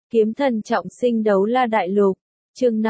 Kiếm thần trọng sinh đấu la đại lục, chương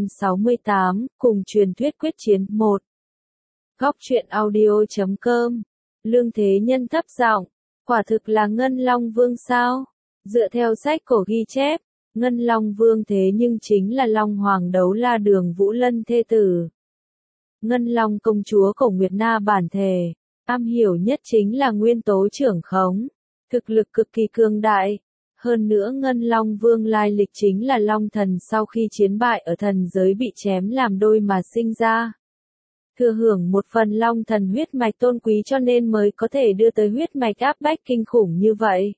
568, cùng truyền thuyết quyết chiến 1. Góc truyện audio.com. Lương Thế Nhân thấp giọng, quả thực là Ngân Long Vương sao? Dựa theo sách cổ ghi chép, Ngân Long Vương thế nhưng chính là Long Hoàng đấu la Đường Vũ Lân thê tử. Ngân Long công chúa Cổ Nguyệt Na bản thể, am hiểu nhất chính là nguyên tố trưởng khống, thực lực cực kỳ cường đại. Hơn nữa Ngân Long Vương lai lịch chính là Long Thần sau khi chiến bại ở thần giới bị chém làm đôi mà sinh ra. Thừa hưởng một phần Long Thần huyết mạch tôn quý cho nên mới có thể đưa tới huyết mạch áp bách kinh khủng như vậy.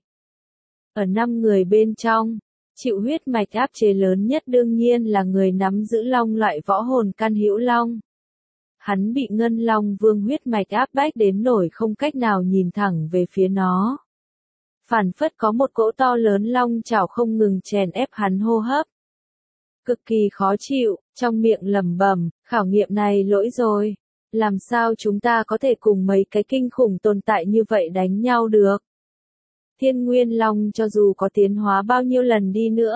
Ở 5 người bên trong, chịu huyết mạch áp chế lớn nhất đương nhiên là người nắm giữ long loại võ hồn Can Hữu Long. Hắn bị Ngân Long Vương huyết mạch áp bách đến nổi không cách nào nhìn thẳng về phía nó. Phản phất có một cỗ to lớn long chảo không ngừng chèn ép hắn hô hấp. Cực kỳ khó chịu, trong miệng lẩm bẩm, khảo nghiệm này lỗi rồi. Làm sao chúng ta có thể cùng mấy cái kinh khủng tồn tại như vậy đánh nhau được? Thiên Nguyên Long cho dù có tiến hóa bao nhiêu lần đi nữa,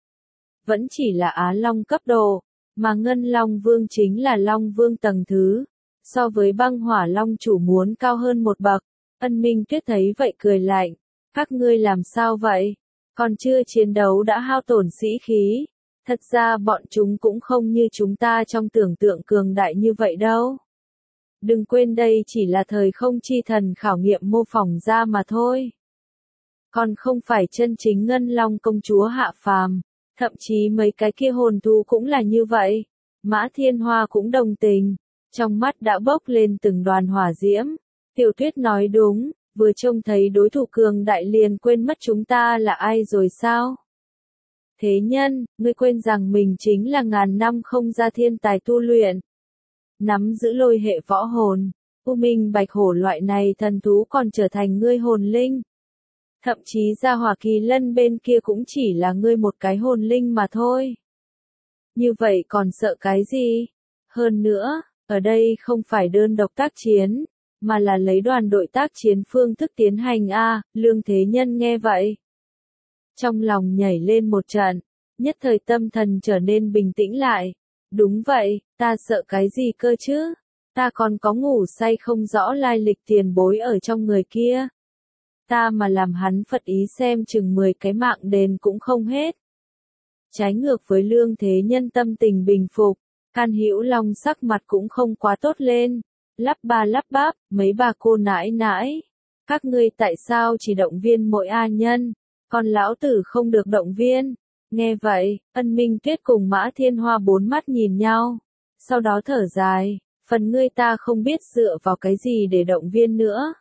vẫn chỉ là Á Long cấp độ, mà Ngân Long Vương chính là Long Vương tầng thứ. So với Băng Hỏa Long chủ muốn cao hơn một bậc. Ân Minh Tuyết thấy vậy cười lạnh. Các ngươi làm sao vậy? Còn chưa chiến đấu đã hao tổn sĩ khí. Thật ra bọn chúng cũng không như chúng ta trong tưởng tượng cường đại như vậy đâu. Đừng quên đây chỉ là thời không chi thần khảo nghiệm mô phỏng ra mà thôi. Còn không phải chân chính Ngân Long công chúa hạ phàm. Thậm chí mấy cái kia hồn thú cũng là như vậy. Mã Thiên Hoa cũng đồng tình. Trong mắt đã bốc lên từng đoàn hỏa diễm. Tiểu Tuyết nói đúng. Vừa trông thấy đối thủ cường đại liền quên mất chúng ta là ai rồi sao? Thế Nhân, ngươi quên rằng mình chính là ngàn năm không ra thiên tài tu luyện. Nắm giữ lôi hệ võ hồn, U Minh Bạch Hổ loại này thần thú còn trở thành ngươi hồn linh. Thậm chí ra Hỏa Kỳ Lân bên kia cũng chỉ là ngươi một cái hồn linh mà thôi. Như vậy còn sợ cái gì? Hơn nữa, ở đây không phải đơn độc tác chiến. Mà là lấy đoàn đội tác chiến phương thức tiến hành Lương Thế Nhân nghe vậy. Trong lòng nhảy lên một trận, nhất thời tâm thần trở nên bình tĩnh lại. Đúng vậy, ta sợ cái gì cơ chứ? Ta còn có ngủ say không rõ lai lịch tiền bối ở trong người kia. Ta mà làm hắn phật ý xem chừng 10 cái mạng đền cũng không hết. Trái ngược với Lương Thế Nhân tâm tình bình phục, Can Hữu Long sắc mặt cũng không quá tốt lên. Lắp ba lắp bắp, mấy bà cô nãi nãi. Các ngươi tại sao chỉ động viên mỗi nhân, còn lão tử không được động viên? Nghe vậy, Ân Minh Tuyết cùng Mã Thiên Hoa bốn mắt nhìn nhau. Sau đó thở dài, phần ngươi ta không biết dựa vào cái gì để động viên nữa.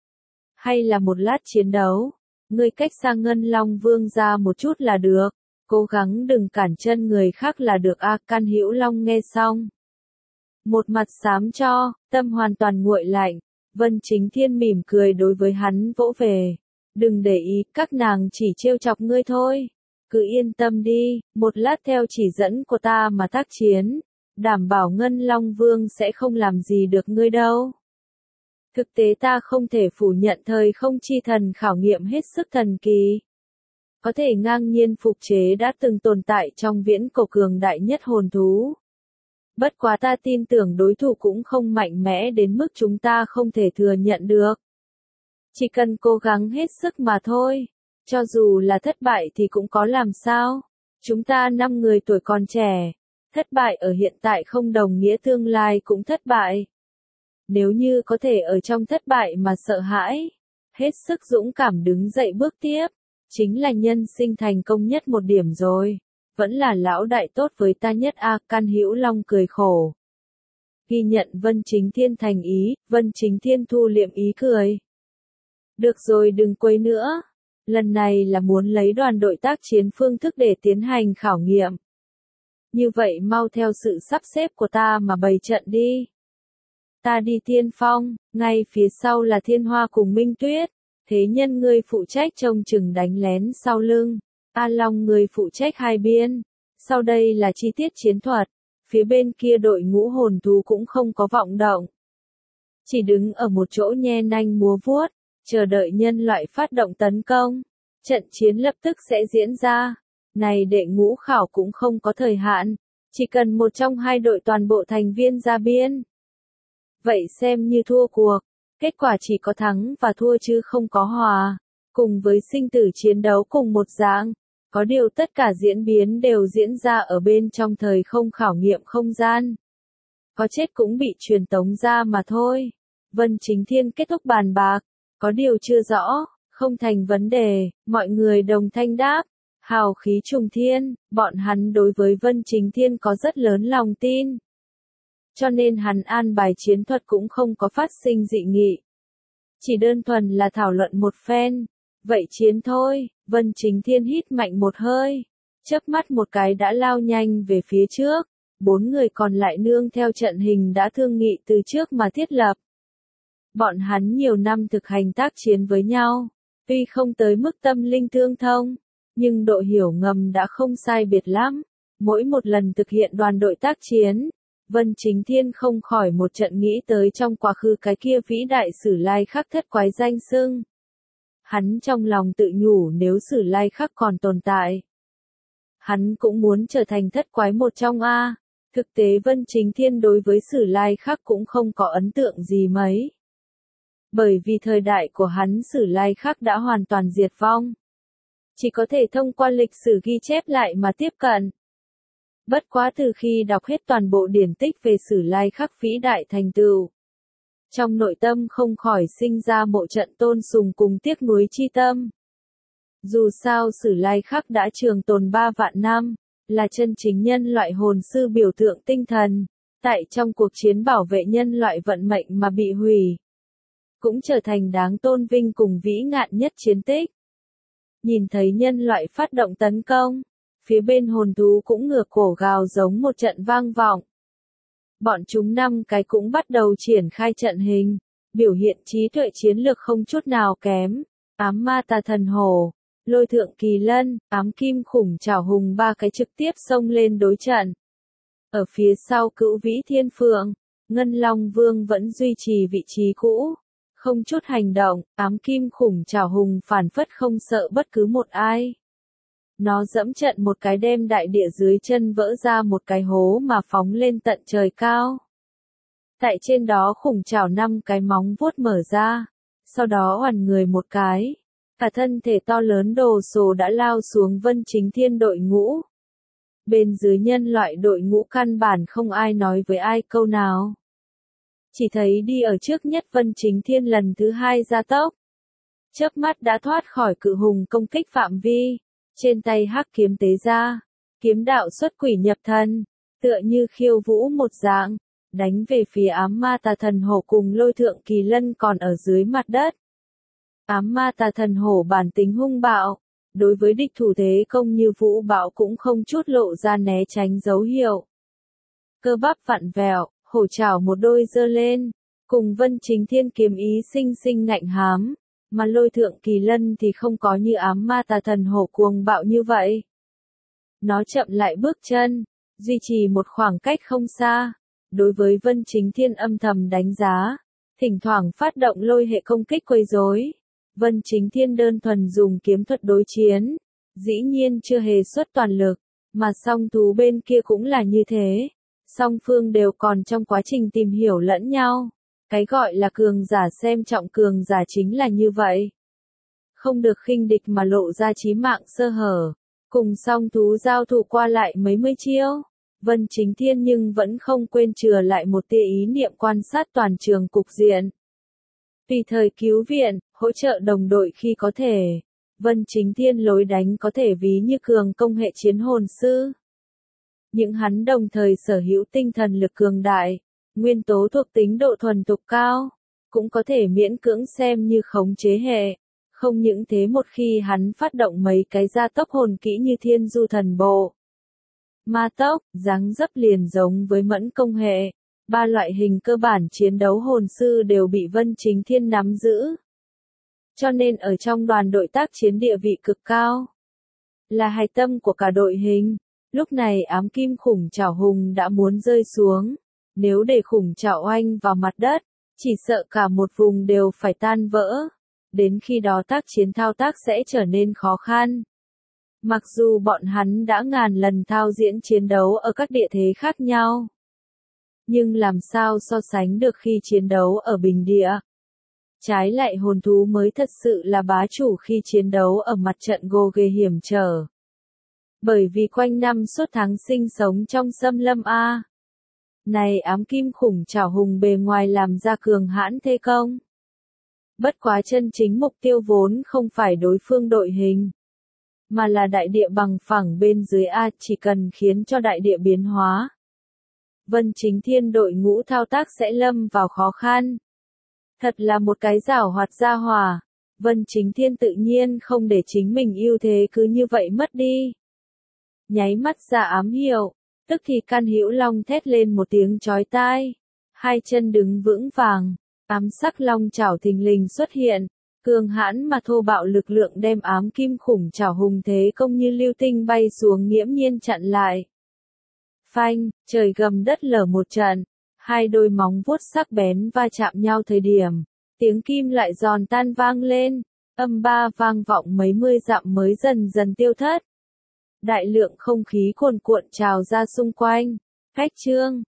Hay là một lát chiến đấu, ngươi cách xa Ngân Long Vương ra một chút là được. Cố gắng đừng cản chân người khác là được Can Hữu Long nghe xong. Một mặt xám cho, tâm hoàn toàn nguội lạnh, Vân Chính Thiên mỉm cười đối với hắn vỗ về. Đừng để ý, các nàng chỉ trêu chọc ngươi thôi. Cứ yên tâm đi, một lát theo chỉ dẫn của ta mà tác chiến. Đảm bảo Ngân Long Vương sẽ không làm gì được ngươi đâu. Thực tế ta không thể phủ nhận thời không chi thần khảo nghiệm hết sức thần kỳ. Có thể ngang nhiên phục chế đã từng tồn tại trong viễn cổ cường đại nhất hồn thú. Bất quá ta tin tưởng đối thủ cũng không mạnh mẽ đến mức chúng ta không thể thừa nhận được. Chỉ cần cố gắng hết sức mà thôi. Cho dù là thất bại thì cũng có làm sao. Chúng ta 5 người tuổi còn trẻ. Thất bại ở hiện tại không đồng nghĩa tương lai cũng thất bại. Nếu như có thể ở trong thất bại mà sợ hãi, hết sức dũng cảm đứng dậy bước tiếp, chính là nhân sinh thành công nhất một điểm rồi. Vẫn là lão đại tốt với ta nhất Can Hữu Long cười khổ. Ghi nhận Vân Chính Thiên thành ý, Vân Chính Thiên thu liệm ý cười. Được rồi đừng quấy nữa. Lần này là muốn lấy đoàn đội tác chiến phương thức để tiến hành khảo nghiệm. Như vậy mau theo sự sắp xếp của ta mà bày trận đi. Ta đi tiên phong, ngay phía sau là Thiên Hoa cùng Minh Tuyết. Thế Nhân ngươi phụ trách trông chừng đánh lén sau lưng. A Long người phụ trách hai biên. Sau đây là chi tiết chiến thuật. Phía bên kia đội ngũ hồn thú cũng không có vọng động. Chỉ đứng ở một chỗ nhe nanh múa vuốt, chờ đợi nhân loại phát động tấn công. Trận chiến lập tức sẽ diễn ra. Này đệ ngũ khảo cũng không có thời hạn, chỉ cần một trong hai đội toàn bộ thành viên ra biên. Vậy xem như thua cuộc, kết quả chỉ có thắng và thua chứ không có hòa, cùng với sinh tử chiến đấu cùng một dạng. Có điều tất cả diễn biến đều diễn ra ở bên trong thời không khảo nghiệm không gian. Có chết cũng bị truyền tống ra mà thôi. Vân Chính Thiên kết thúc bàn bạc, có điều chưa rõ, không thành vấn đề, mọi người đồng thanh đáp. Hào khí trùng thiên, bọn hắn đối với Vân Chính Thiên có rất lớn lòng tin. Cho nên hắn an bài chiến thuật cũng không có phát sinh dị nghị. Chỉ đơn thuần là thảo luận một phen. Vậy chiến thôi, Vân Chính Thiên hít mạnh một hơi. Chớp mắt một cái đã lao nhanh về phía trước. 4 người còn lại nương theo trận hình đã thương nghị từ trước mà thiết lập. Bọn hắn nhiều năm thực hành tác chiến với nhau. Tuy không tới mức tâm linh tương thông, nhưng độ hiểu ngầm đã không sai biệt lắm. Mỗi một lần thực hiện đoàn đội tác chiến, Vân Chính Thiên không khỏi một trận nghĩ tới trong quá khứ cái kia vĩ đại Sử Lai Khắc thất quái danh xưng. Hắn trong lòng tự nhủ nếu Sử Lai Khắc còn tồn tại, hắn cũng muốn trở thành thất quái một trong A. Thực tế Vân Chính Thiên đối với Sử Lai Khắc cũng không có ấn tượng gì mấy. Bởi vì thời đại của hắn Sử Lai Khắc đã hoàn toàn diệt vong. Chỉ có thể thông qua lịch sử ghi chép lại mà tiếp cận. Bất quá từ khi đọc hết toàn bộ điển tích về Sử Lai Khắc vĩ đại thành tựu, trong nội tâm không khỏi sinh ra một trận tôn sùng cùng tiếc nuối chi tâm. Dù sao Sử Lai Khắc đã trường tồn 3 vạn năm, là chân chính nhân loại hồn sư biểu tượng tinh thần, tại trong cuộc chiến bảo vệ nhân loại vận mệnh mà bị hủy, cũng trở thành đáng tôn vinh cùng vĩ ngạn nhất chiến tích. Nhìn thấy nhân loại phát động tấn công, phía bên hồn thú cũng ngửa cổ gào giống một trận vang vọng. Bọn chúng 5 cái cũng bắt đầu triển khai trận hình, biểu hiện trí tuệ chiến lược không chút nào kém. Ám ma tà thần hổ, lôi thượng kỳ lân, ám kim khủng trảo hùng 3 cái trực tiếp xông lên đối trận. Ở phía sau cửu vĩ thiên phượng, ngân long vương vẫn duy trì vị trí cũ. Không chút hành động, ám kim khủng trảo hùng phản phất không sợ bất cứ một ai. Nó dẫm trận một cái đem đại địa dưới chân vỡ ra một cái hố mà phóng lên tận trời cao. Tại trên đó khủng trảo 5 cái móng vuốt mở ra, sau đó oằn người một cái. Cả thân thể to lớn đồ sộ đã lao xuống Vân Chính Thiên đội ngũ. Bên dưới nhân loại đội ngũ căn bản không ai nói với ai câu nào. Chỉ thấy đi ở trước nhất Vân Chính Thiên lần thứ 2 gia tốc. Chớp mắt đã thoát khỏi cự hùng công kích phạm vi. Trên tay hắc kiếm tế ra, kiếm đạo xuất quỷ nhập thần, tựa như khiêu vũ một dạng, đánh về phía ám ma tà thần hổ cùng lôi thượng kỳ lân còn ở dưới mặt đất. Ám ma tà thần hổ bản tính hung bạo, đối với địch thủ thế công như vũ bão cũng không chút lộ ra né tránh dấu hiệu. Cơ bắp vặn vẹo, hổ trảo một đôi giơ lên, cùng Vân Chính Thiên kiếm ý sinh sinh ngạnh hám. Mà lôi thượng kỳ lân thì không có như ám ma tà thần hổ cuồng bạo như vậy. Nó chậm lại bước chân, duy trì một khoảng cách không xa. Đối với Vân Chính Thiên âm thầm đánh giá, thỉnh thoảng phát động lôi hệ công kích quấy rối. Vân Chính Thiên đơn thuần dùng kiếm thuật đối chiến, dĩ nhiên chưa hề xuất toàn lực, mà song thú bên kia cũng là như thế. Song phương đều còn trong quá trình tìm hiểu lẫn nhau. Cái gọi là cường giả xem trọng cường giả chính là như vậy. Không được khinh địch mà lộ ra chí mạng sơ hở. Cùng song thú giao thủ qua lại mấy mươi chiêu. Vân Chính Thiên nhưng vẫn không quên chừa lại một tia ý niệm quan sát toàn trường cục diện. Tùy thời cứu viện, hỗ trợ đồng đội khi có thể. Vân Chính Thiên lối đánh có thể ví như cường công hệ chiến hồn sư. Những hắn đồng thời sở hữu tinh thần lực cường đại. Nguyên tố thuộc tính độ thuần thục cao, cũng có thể miễn cưỡng xem như khống chế hệ. Không những thế một khi hắn phát động mấy cái gia tốc hồn kỹ như thiên du thần bộ, ma tốc, dáng dấp liền giống với mẫn công hệ. 3 loại hình cơ bản chiến đấu hồn sư đều bị Vân Chính Thiên nắm giữ. Cho nên ở trong đoàn đội tác chiến địa vị cực cao. Là hạch tâm của cả đội hình. Lúc này ám kim khủng trảo hùng đã muốn rơi xuống. Nếu để khủng trảo oanh vào mặt đất, chỉ sợ cả một vùng đều phải tan vỡ. Đến khi đó tác chiến thao tác sẽ trở nên khó khăn. Mặc dù bọn hắn đã ngàn lần thao diễn chiến đấu ở các địa thế khác nhau, nhưng làm sao so sánh được khi chiến đấu ở bình địa. Trái lại hồn thú mới thật sự là bá chủ khi chiến đấu ở mặt trận gồ ghề hiểm trở. Bởi vì quanh năm suốt tháng sinh sống trong xâm lâm A. Này ám kim khủng trảo hùng bề ngoài làm ra cường hãn thế công. Bất quá chân chính mục tiêu vốn không phải đối phương đội hình, mà là đại địa bằng phẳng bên dưới A, chỉ cần khiến cho đại địa biến hóa. Vân Chính Thiên đội ngũ thao tác sẽ lâm vào khó khăn. Thật là một cái giảo hoạt gia hỏa. Vân Chính Thiên tự nhiên không để chính mình ưu thế cứ như vậy mất đi. Nháy mắt ra ám hiệu, tức thì Can Hữu Long thét lên một tiếng chói tai. Hai chân đứng vững vàng, ám sắc long chảo thình lình xuất hiện. Cường hãn mà thô bạo lực lượng đem ám kim khủng chảo hùng thế công như lưu tinh bay xuống nghiễm nhiên chặn lại. Phanh, trời gầm đất lở một trận, hai đôi móng vuốt sắc bén va chạm nhau thời điểm, tiếng kim lại giòn tan vang lên, âm ba vang vọng mấy mươi dặm mới dần dần tiêu thất. Đại lượng không khí cuồn cuộn trào ra xung quanh, cách chương